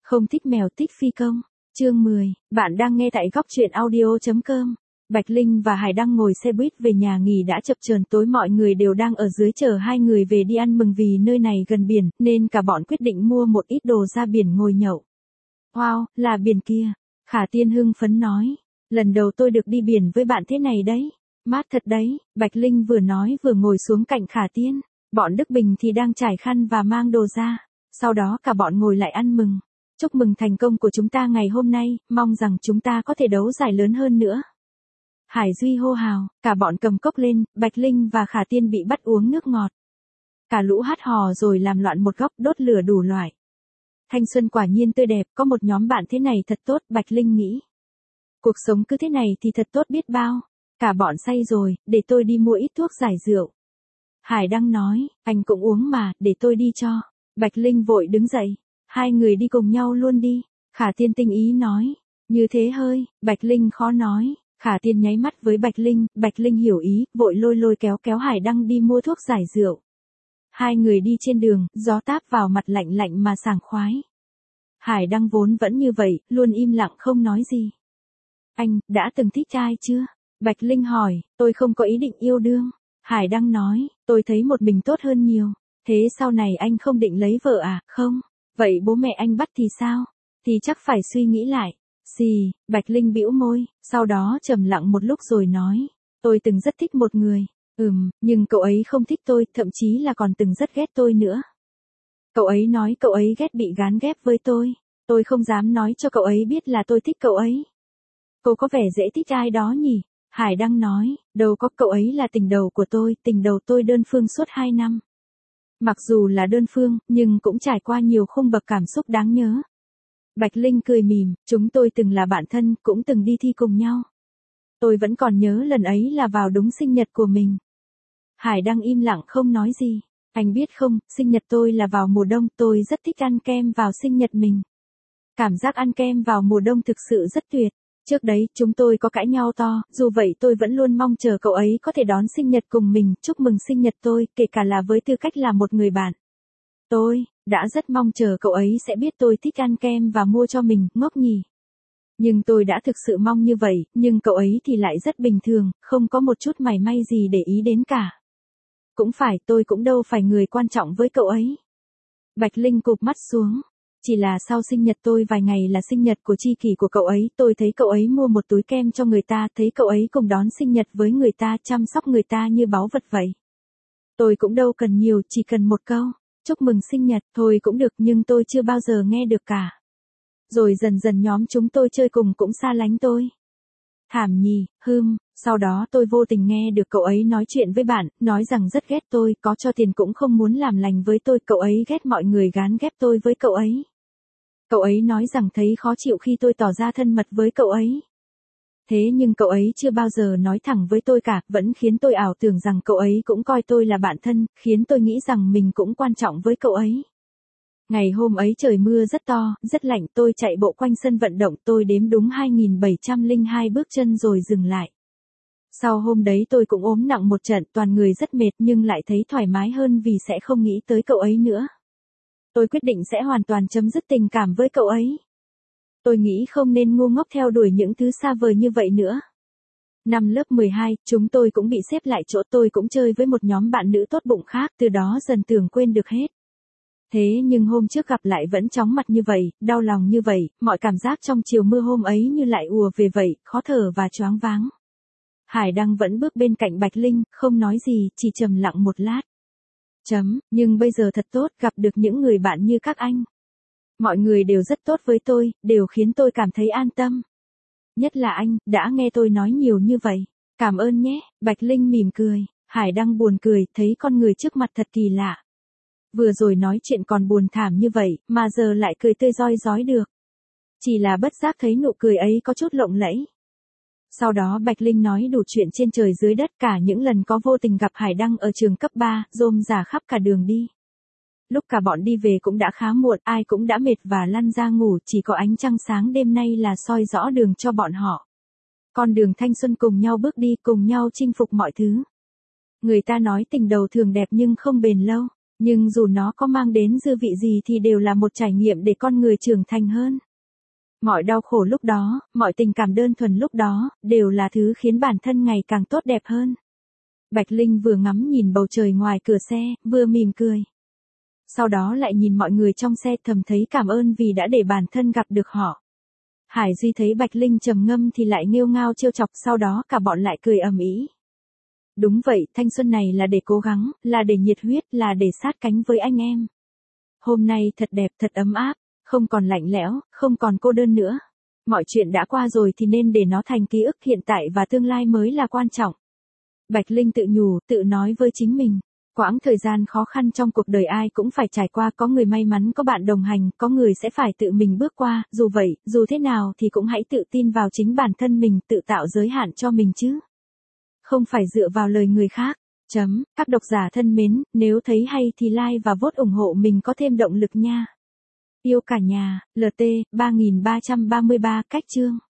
Không thích mèo thích phi công. Chương 10, bạn đang nghe tại góc truyện audio.com. Bạch Linh và Hải Đăng ngồi xe buýt về nhà nghỉ đã chập chờn tối, mọi người đều đang ở dưới chờ hai người về đi ăn mừng vì nơi này gần biển, nên cả bọn quyết định mua một ít đồ ra biển ngồi nhậu. Wow, là biển kia. Khả Tiên hưng phấn nói. Lần đầu tôi được đi biển với bạn thế này đấy. Mát thật đấy, Bạch Linh vừa nói vừa ngồi xuống cạnh Khả Tiên. Bọn Đức Bình thì đang trải khăn và mang đồ ra. Sau đó cả bọn ngồi lại ăn mừng. Chúc mừng thành công của chúng ta ngày hôm nay, mong rằng chúng ta có thể đấu giải lớn hơn nữa. Hải Duy hô hào, cả bọn cầm cốc lên, Bạch Linh và Khả Tiên bị bắt uống nước ngọt. Cả lũ hát hò rồi làm loạn một góc, đốt lửa đủ loại. Thanh xuân quả nhiên tươi đẹp, có một nhóm bạn thế này thật tốt, Bạch Linh nghĩ. Cuộc sống cứ thế này thì thật tốt biết bao. Cả bọn say rồi, để tôi đi mua ít thuốc giải rượu. Hải Đăng nói, anh cũng uống mà, để tôi đi cho. Bạch Linh vội đứng dậy. Hai người đi cùng nhau luôn đi. Khả Tiên tinh ý nói. Như thế hơi, Bạch Linh khó nói. Khả Tiên nháy mắt với Bạch Linh hiểu ý, vội lôi kéo Hải Đăng đi mua thuốc giải rượu. Hai người đi trên đường, gió táp vào mặt lạnh lạnh mà sảng khoái. Hải Đăng vốn vẫn như vậy, luôn im lặng không nói gì. Anh, đã từng thích trai chưa? Bạch Linh hỏi, tôi không có ý định yêu đương. Hải Đăng nói, tôi thấy một mình tốt hơn nhiều. Thế sau này anh không định lấy vợ à? Không. Vậy bố mẹ anh bắt thì sao? Thì chắc phải suy nghĩ lại. Xì, Bạch Linh bĩu môi, sau đó trầm lặng một lúc rồi nói. Tôi từng rất thích một người. Nhưng cậu ấy không thích tôi, thậm chí là còn từng rất ghét tôi nữa. Cậu ấy nói cậu ấy ghét bị gán ghép với tôi. Tôi không dám nói cho cậu ấy biết là tôi thích cậu ấy. Cô có vẻ dễ thích ai đó nhỉ? Hải Đăng nói, đâu có, cậu ấy là tình đầu của tôi, tình đầu tôi đơn phương suốt 2 năm. Mặc dù là đơn phương, nhưng cũng trải qua nhiều khung bậc cảm xúc đáng nhớ. Bạch Linh cười mỉm, chúng tôi từng là bạn thân, cũng từng đi thi cùng nhau. Tôi vẫn còn nhớ lần ấy là vào đúng sinh nhật của mình. Hải Đăng im lặng không nói gì. Anh biết không, sinh nhật tôi là vào mùa đông, tôi rất thích ăn kem vào sinh nhật mình. Cảm giác ăn kem vào mùa đông thực sự rất tuyệt. Trước đấy, chúng tôi có cãi nhau to, dù vậy tôi vẫn luôn mong chờ cậu ấy có thể đón sinh nhật cùng mình, chúc mừng sinh nhật tôi, kể cả là với tư cách là một người bạn. Tôi đã rất mong chờ cậu ấy sẽ biết tôi thích ăn kem và mua cho mình, ngốc nhỉ. Nhưng tôi đã thực sự mong như vậy, nhưng cậu ấy thì lại rất bình thường, không có một chút mảy may gì để ý đến cả. Cũng phải, tôi cũng đâu phải người quan trọng với cậu ấy. Bạch Linh cụp mắt xuống. Chỉ là sau sinh nhật tôi vài ngày là sinh nhật của tri kỷ của cậu ấy, tôi thấy cậu ấy mua một túi kem cho người ta, thấy cậu ấy cùng đón sinh nhật với người ta, chăm sóc người ta như báu vật vậy. Tôi cũng đâu cần nhiều, chỉ cần một câu, chúc mừng sinh nhật, thôi cũng được, nhưng tôi chưa bao giờ nghe được cả. Rồi dần dần nhóm chúng tôi chơi cùng cũng xa lánh tôi. Thảm nhỉ, sau đó tôi vô tình nghe được cậu ấy nói chuyện với bạn, nói rằng rất ghét tôi, có cho tiền cũng không muốn làm lành với tôi, cậu ấy ghét mọi người gán ghép tôi với cậu ấy. Cậu ấy nói rằng thấy khó chịu khi tôi tỏ ra thân mật với cậu ấy. Thế nhưng cậu ấy chưa bao giờ nói thẳng với tôi cả, vẫn khiến tôi ảo tưởng rằng cậu ấy cũng coi tôi là bạn thân, khiến tôi nghĩ rằng mình cũng quan trọng với cậu ấy. Ngày hôm ấy trời mưa rất to, rất lạnh, tôi chạy bộ quanh sân vận động, tôi đếm đúng 2702 bước chân rồi dừng lại. Sau hôm đấy tôi cũng ốm nặng một trận, toàn người rất mệt nhưng lại thấy thoải mái hơn vì sẽ không nghĩ tới cậu ấy nữa. Tôi quyết định sẽ hoàn toàn chấm dứt tình cảm với cậu ấy. Tôi nghĩ không nên ngu ngốc theo đuổi những thứ xa vời như vậy nữa. Năm lớp 12, chúng tôi cũng bị xếp lại chỗ, tôi cũng chơi với một nhóm bạn nữ tốt bụng khác, từ đó dần tưởng quên được hết. Thế nhưng hôm trước gặp lại vẫn chóng mặt như vậy, đau lòng như vậy, mọi cảm giác trong chiều mưa hôm ấy như lại ùa về vậy, khó thở và choáng váng. Hải Đăng vẫn bước bên cạnh Bạch Linh, không nói gì, chỉ trầm lặng một lát. Nhưng bây giờ thật tốt, gặp được những người bạn như các anh. Mọi người đều rất tốt với tôi, đều khiến tôi cảm thấy an tâm. Nhất là anh, đã nghe tôi nói nhiều như vậy. Cảm ơn nhé, Bạch Linh mỉm cười. Hải Đăng buồn cười, thấy con người trước mặt thật kỳ lạ. Vừa rồi nói chuyện còn buồn thảm như vậy, mà giờ lại cười tươi rói rói được. Chỉ là bất giác thấy nụ cười ấy có chút lộng lẫy. Sau đó Bạch Linh nói đủ chuyện trên trời dưới đất, cả những lần có vô tình gặp Hải Đăng ở trường cấp 3, rôm rả khắp cả đường đi. Lúc cả bọn đi về cũng đã khá muộn, ai cũng đã mệt và lăn ra ngủ, chỉ có ánh trăng sáng đêm nay là soi rõ đường cho bọn họ. Con đường thanh xuân cùng nhau bước đi, cùng nhau chinh phục mọi thứ. Người ta nói tình đầu thường đẹp nhưng không bền lâu. Nhưng dù nó có mang đến dư vị gì thì đều là một trải nghiệm để con người trưởng thành hơn. Mọi đau khổ lúc đó, mọi tình cảm đơn thuần lúc đó, đều là thứ khiến bản thân ngày càng tốt đẹp hơn. Bạch Linh vừa ngắm nhìn bầu trời ngoài cửa xe, vừa mỉm cười. Sau đó lại nhìn mọi người trong xe thầm thấy cảm ơn vì đã để bản thân gặp được họ. Hải Duy thấy Bạch Linh trầm ngâm thì lại nghêu ngao trêu chọc, sau đó cả bọn lại cười ầm ĩ. Đúng vậy, thanh xuân này là để cố gắng, là để nhiệt huyết, là để sát cánh với anh em. Hôm nay thật đẹp, thật ấm áp, không còn lạnh lẽo, không còn cô đơn nữa. Mọi chuyện đã qua rồi thì nên để nó thành ký ức, hiện tại và tương lai mới là quan trọng. Bạch Linh tự nhủ, tự nói với chính mình. Quãng thời gian khó khăn trong cuộc đời ai cũng phải trải qua, có người may mắn có bạn đồng hành, có người sẽ phải tự mình bước qua, dù vậy, dù thế nào thì cũng hãy tự tin vào chính bản thân mình, tự tạo giới hạn cho mình chứ. Không phải dựa vào lời người khác. Các độc giả thân mến, nếu thấy hay thì like và vote ủng hộ mình có thêm động lực nha. Yêu cả nhà, LT, 3333 cách chương.